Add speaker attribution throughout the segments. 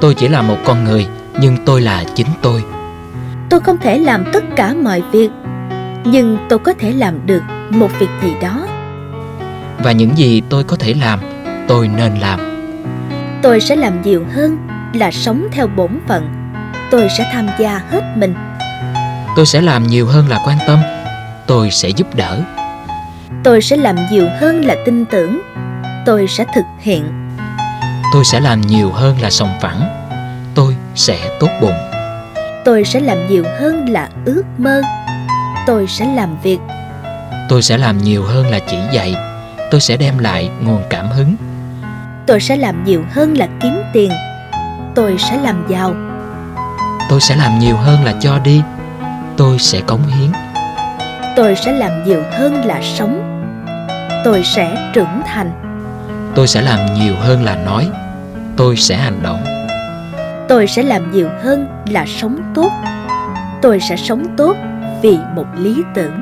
Speaker 1: Tôi chỉ là một con người, nhưng tôi là chính tôi.
Speaker 2: Tôi không thể làm tất cả mọi việc, nhưng tôi có thể làm được một việc gì đó.
Speaker 1: Và những gì tôi có thể làm, tôi nên làm.
Speaker 2: Tôi sẽ làm nhiều hơn là sống theo bổn phận. Tôi sẽ tham gia hết mình.
Speaker 1: Tôi sẽ làm nhiều hơn là quan tâm. Tôi sẽ giúp đỡ.
Speaker 2: Tôi sẽ làm nhiều hơn là tin tưởng. Tôi sẽ thực hiện.
Speaker 1: Tôi sẽ làm nhiều hơn là sòng phẳng. Tôi sẽ tốt bụng.
Speaker 2: Tôi sẽ làm nhiều hơn là ước mơ. Tôi sẽ làm việc.
Speaker 1: Tôi sẽ làm nhiều hơn là chỉ dạy. Tôi sẽ đem lại nguồn cảm hứng.
Speaker 2: Tôi sẽ làm nhiều hơn là kiếm tiền. Tôi sẽ làm giàu.
Speaker 1: Tôi sẽ làm nhiều hơn là cho đi. Tôi sẽ cống hiến.
Speaker 2: Tôi sẽ làm nhiều hơn là sống. Tôi sẽ trưởng thành.
Speaker 1: Tôi sẽ làm nhiều hơn là nói. Tôi sẽ hành động.
Speaker 2: Tôi sẽ làm nhiều hơn là sống tốt. Tôi sẽ sống tốt vì một lý tưởng.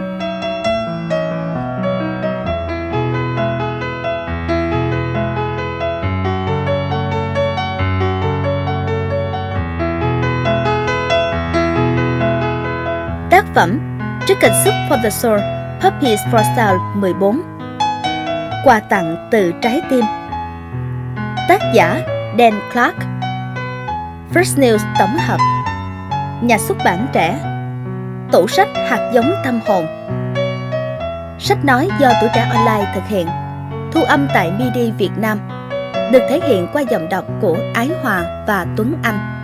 Speaker 2: Tác phẩm Chicken Soup for the Soul, Puppies for Sale 14. Quà tặng từ trái tim. Tác giả Dan Clark. First News tổng hợp. Nhà xuất bản Trẻ. Tủ sách hạt giống tâm hồn. Sách nói do Tuổi Trẻ Online thực hiện. Thu âm tại MIDI Việt Nam. Được thể hiện qua giọng đọc của Ái Hòa và Tuấn Anh.